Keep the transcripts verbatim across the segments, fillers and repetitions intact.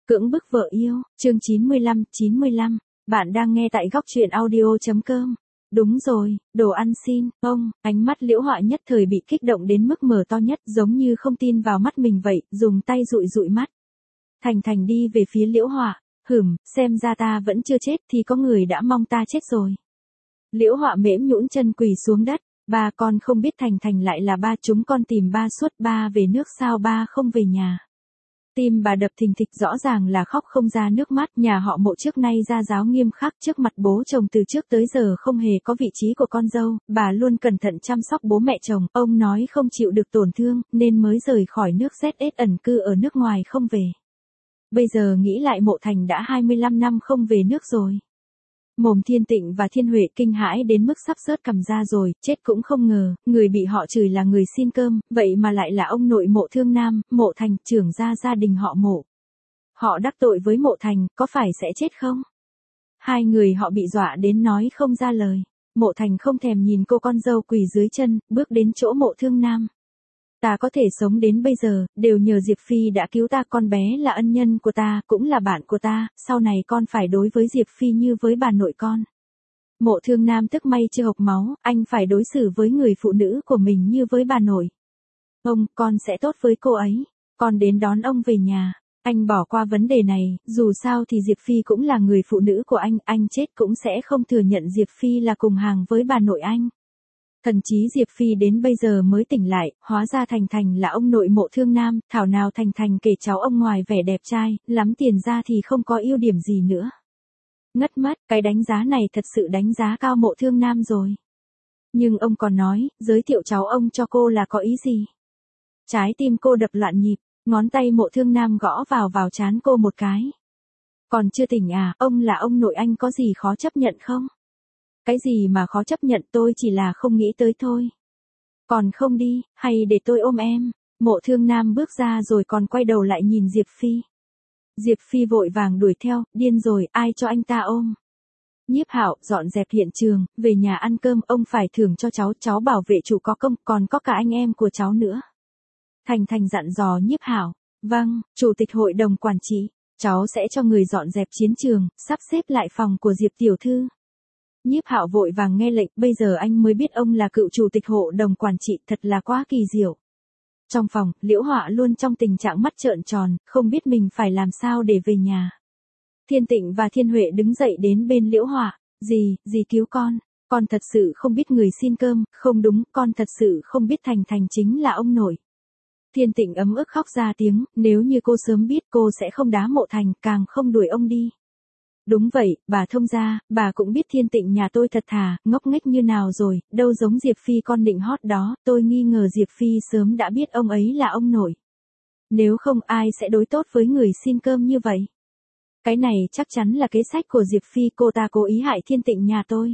Cưỡng bức vợ yêu, chương chín mươi lăm, chín mươi lăm. Bạn đang nghe tại góc truyện audio chấm com. Đúng rồi, đồ ăn xin, ông, ánh mắt Liễu Họa nhất thời bị kích động đến mức mở to nhất, giống như không tin vào mắt mình vậy, dùng tay dụi dụi mắt. Thành Thành đi về phía Liễu Họa, hửm, xem ra ta vẫn chưa chết thì có người đã mong ta chết rồi. Liễu Họa mễm nhũn chân quỳ xuống đất, ba con không biết Thành Thành lại là ba, chúng con tìm ba suốt, ba về nước sao ba không về nhà. Tim bà đập thình thịch, rõ ràng là khóc không ra nước mắt. Nhà họ Mộ trước nay gia giáo nghiêm khắc, trước mặt bố chồng từ trước tới giờ không hề có vị trí của con dâu, bà luôn cẩn thận chăm sóc bố mẹ chồng. Ông nói không chịu được tổn thương, nên mới rời khỏi nước Z S ẩn cư ở nước ngoài không về. Bây giờ nghĩ lại Mộ Thành đã hai mươi lăm năm không về nước rồi. Mồm Thiên Tịnh và Thiên Huệ kinh hãi đến mức sắp sớt cằm ra rồi, chết cũng không ngờ, người bị họ chửi là người xin cơm, vậy mà lại là ông nội Mộ Thương Nam, Mộ Thành, trưởng gia gia đình họ Mộ. Họ đắc tội với Mộ Thành, có phải sẽ chết không? Hai người họ bị dọa đến nói không ra lời. Mộ Thành không thèm nhìn cô con dâu quỳ dưới chân, bước đến chỗ Mộ Thương Nam. Ta có thể sống đến bây giờ, đều nhờ Diệp Phi đã cứu ta, con bé là ân nhân của ta, cũng là bạn của ta, sau này con phải đối với Diệp Phi như với bà nội con. Mộ Thương Nam tức may chưa hộc máu, anh phải đối xử với người phụ nữ của mình như với bà nội. Ông, con sẽ tốt với cô ấy, con đến đón ông về nhà. Anh bỏ qua vấn đề này, dù sao thì Diệp Phi cũng là người phụ nữ của anh, anh chết cũng sẽ không thừa nhận Diệp Phi là cùng hàng với bà nội anh. Thần chí Diệp Phi đến bây giờ mới tỉnh lại, hóa ra Thành Thành là ông nội Mộ Thương Nam, thảo nào Thành Thành kể cháu ông ngoài vẻ đẹp trai, lắm tiền ra thì không có ưu điểm gì nữa. Ngất mất, cái đánh giá này thật sự đánh giá cao Mộ Thương Nam rồi. Nhưng ông còn nói, giới thiệu cháu ông cho cô là có ý gì? Trái tim cô đập loạn nhịp, ngón tay Mộ Thương Nam gõ vào vào trán cô một cái. Còn chưa tỉnh à, ông là ông nội anh có gì khó chấp nhận không? Cái gì mà khó chấp nhận, tôi chỉ là không nghĩ tới thôi. Còn không đi, hay để tôi ôm em. Mộ Thương Nam bước ra rồi còn quay đầu lại nhìn Diệp Phi. Diệp Phi vội vàng đuổi theo, điên rồi, ai cho anh ta ôm. Nhiếp Hạo, dọn dẹp hiện trường, về nhà ăn cơm, ông phải thưởng cho cháu, cháu bảo vệ chủ có công, còn có cả anh em của cháu nữa. Thành Thành dặn dò Nhiếp Hạo. Vâng, chủ tịch hội đồng quản trị, cháu sẽ cho người dọn dẹp chiến trường, sắp xếp lại phòng của Diệp tiểu thư. Nhiếp Hạo vội vàng nghe lệnh, bây giờ anh mới biết ông là cựu chủ tịch hội đồng quản trị, thật là quá kỳ diệu. Trong phòng, Liễu Họa luôn trong tình trạng mắt trợn tròn, không biết mình phải làm sao để về nhà. Thiên Tịnh và Thiên Huệ đứng dậy đến bên Liễu Họa, "Dì, dì cứu con, con thật sự không biết người xin cơm, không đúng, con thật sự không biết Thành Thành chính là ông nội." Thiên Tịnh ấm ức khóc ra tiếng, nếu như cô sớm biết cô sẽ không đá Mộ Thành, càng không đuổi ông đi. Đúng vậy, bà thông gia, bà cũng biết Thiên Tịnh nhà tôi thật thà, ngốc nghếch như nào rồi, đâu giống Diệp Phi con định hót đó, tôi nghi ngờ Diệp Phi sớm đã biết ông ấy là ông nội. Nếu không ai sẽ đối tốt với người xin cơm như vậy. Cái này chắc chắn là kế sách của Diệp Phi, cô ta cố ý hại Thiên Tịnh nhà tôi.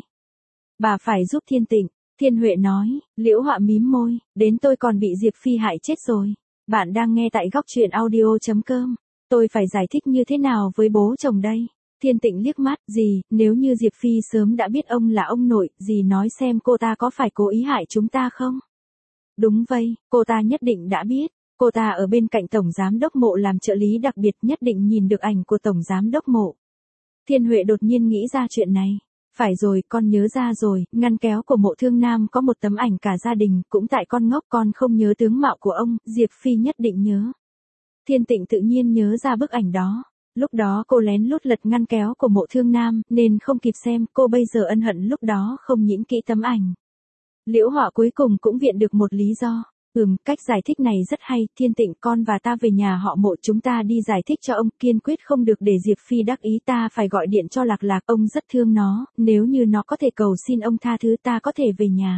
Bà phải giúp Thiên Tịnh, Thiên Huệ nói. Liễu Họa mím môi, đến tôi còn bị Diệp Phi hại chết rồi. Bạn đang nghe tại góc truyện audio chấm com. Tôi phải giải thích như thế nào với bố chồng đây? Thiên Tịnh liếc mắt, "Dì, nếu như Diệp Phi sớm đã biết ông là ông nội, dì nói xem cô ta có phải cố ý hại chúng ta không?" Đúng vậy, cô ta nhất định đã biết. Cô ta ở bên cạnh Tổng Giám đốc Mộ làm trợ lý đặc biệt, nhất định nhìn được ảnh của Tổng Giám đốc Mộ. Thiên Huệ đột nhiên nghĩ ra chuyện này. Phải rồi, con nhớ ra rồi, ngăn kéo của Mộ Thương Nam có một tấm ảnh cả gia đình, cũng tại con ngốc con không nhớ tướng mạo của ông, Diệp Phi nhất định nhớ. Thiên Tịnh tự nhiên nhớ ra bức ảnh đó. Lúc đó cô lén lút lật ngăn kéo của Mộ Thương Nam, nên không kịp xem, cô bây giờ ân hận lúc đó không nhịn kỹ tấm ảnh. Liễu Họa cuối cùng cũng viện được một lý do. Ừm, cách giải thích này rất hay, Thiên Tịnh, con và ta về nhà họ Mộ, chúng ta đi giải thích cho ông, kiên quyết không được để Diệp Phi đắc ý, ta phải gọi điện cho Lạc Lạc, ông rất thương nó, nếu như nó có thể cầu xin ông tha thứ ta có thể về nhà.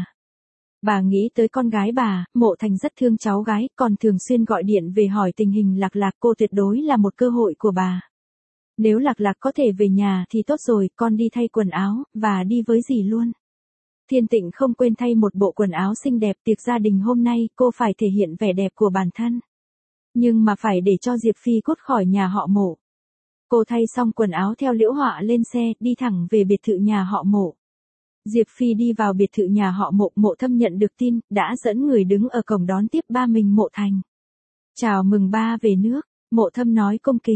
Bà nghĩ tới con gái bà, Mộ Thành rất thương cháu gái, còn thường xuyên gọi điện về hỏi tình hình Lạc Lạc, cô tuyệt đối là một cơ hội của bà. Nếu Lạc Lạc có thể về nhà thì tốt rồi, con đi thay quần áo, và đi với dì luôn. Thiên Tịnh không quên thay một bộ quần áo xinh đẹp, tiệc gia đình hôm nay cô phải thể hiện vẻ đẹp của bản thân. Nhưng mà phải để cho Diệp Phi cút khỏi nhà họ Mộ. Cô thay xong quần áo theo Liễu Họa lên xe, đi thẳng về biệt thự nhà họ Mộ. Diệp Phi đi vào biệt thự nhà họ Mộ, Mộ Thâm nhận được tin, đã dẫn người đứng ở cổng đón tiếp ba mình Mộ Thành. "Chào mừng ba về nước." Mộ Thâm nói cung kính.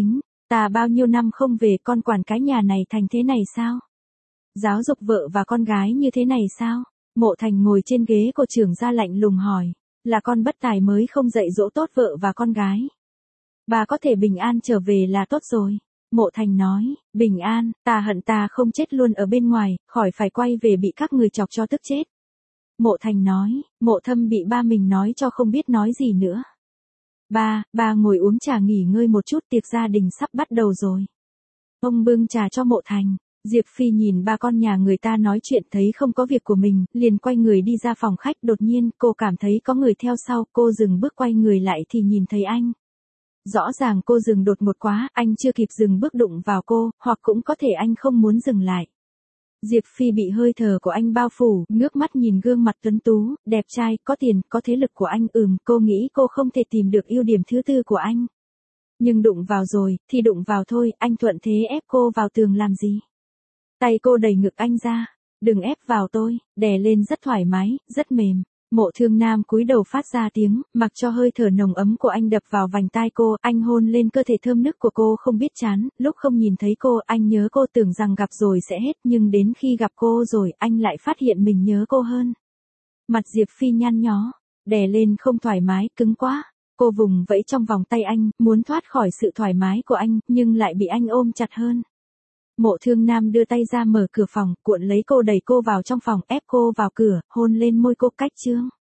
Ta bao nhiêu năm không về, con quản cái nhà này thành thế này sao? Giáo dục vợ và con gái như thế này sao? Mộ Thành ngồi trên ghế của trưởng gia lạnh lùng hỏi, là con bất tài mới không dạy dỗ tốt vợ và con gái. Bà có thể bình an trở về là tốt rồi. Mộ Thành nói, bình an, ta hận ta không chết luôn ở bên ngoài, khỏi phải quay về bị các người chọc cho tức chết. Mộ Thành nói, Mộ Thâm bị ba mình nói cho không biết nói gì nữa. Ba, ba ngồi uống trà nghỉ ngơi một chút, tiệc gia đình sắp bắt đầu rồi. Ông bưng trà cho Mộ Thành. Diệp Phi nhìn ba con nhà người ta nói chuyện thấy không có việc của mình, liền quay người đi ra phòng khách. Đột nhiên, cô cảm thấy có người theo sau, cô dừng bước quay người lại thì nhìn thấy anh. Rõ ràng cô dừng đột ngột quá, anh chưa kịp dừng bước đụng vào cô, hoặc cũng có thể anh không muốn dừng lại. Diệp Phi bị hơi thở của anh bao phủ, ngước mắt nhìn gương mặt tuấn tú, đẹp trai, có tiền, có thế lực của anh. Ừm, cô nghĩ cô không thể tìm được ưu điểm thứ tư của anh. Nhưng đụng vào rồi, thì đụng vào thôi, anh thuận thế ép cô vào tường làm gì? Tay cô đẩy ngực anh ra, đừng ép vào tôi, đè lên rất thoải mái, rất mềm. Mộ Thương Nam cúi đầu phát ra tiếng, mặc cho hơi thở nồng ấm của anh đập vào vành tai cô, anh hôn lên cơ thể thơm nức của cô không biết chán. Lúc không nhìn thấy cô, anh nhớ cô, tưởng rằng gặp rồi sẽ hết, nhưng đến khi gặp cô rồi, anh lại phát hiện mình nhớ cô hơn. Mặt Diệp Phi nhăn nhó, đè lên không thoải mái, cứng quá. Cô vùng vẫy trong vòng tay anh, muốn thoát khỏi sự thoải mái của anh, nhưng lại bị anh ôm chặt hơn. Mộ Thương Nam đưa tay ra mở cửa phòng, cuộn lấy cô đẩy cô vào trong phòng, ép cô vào cửa, hôn lên môi cô cách chương.